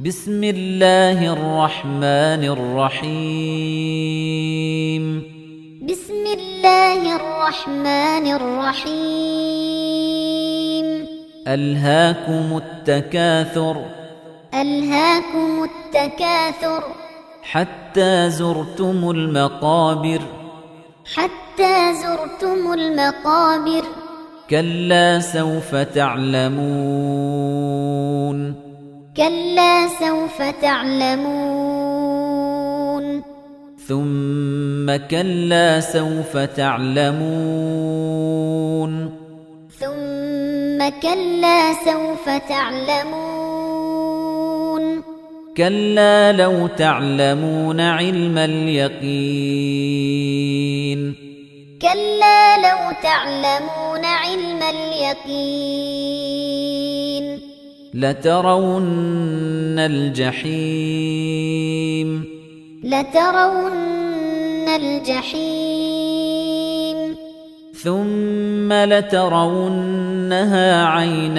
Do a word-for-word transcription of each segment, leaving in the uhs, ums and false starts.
بسم الله الرحمن الرحيم بسم الله الرحمن الرحيم ألهاكم التكاثر ألهاكم التكاثر حتى زرتم المقابر حتى زرتم المقابر كلا سوف تعلمون كلا سوف تعلمون ثم كلا سوف تعلمون ثم كلا سوف تعلمون كلا لو تعلمون علم اليقين كلا لو تعلمون علم اليقين لترون الجحيم لترون الجحيم ثم لترونها عين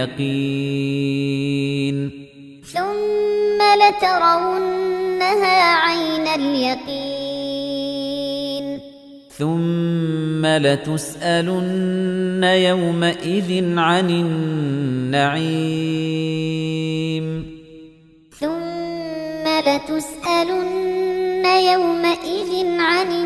اليقين ثم لترونها عين اليقين ثم لتسألن يومئذ عن النعيم ثم لتسألن يومئذ عن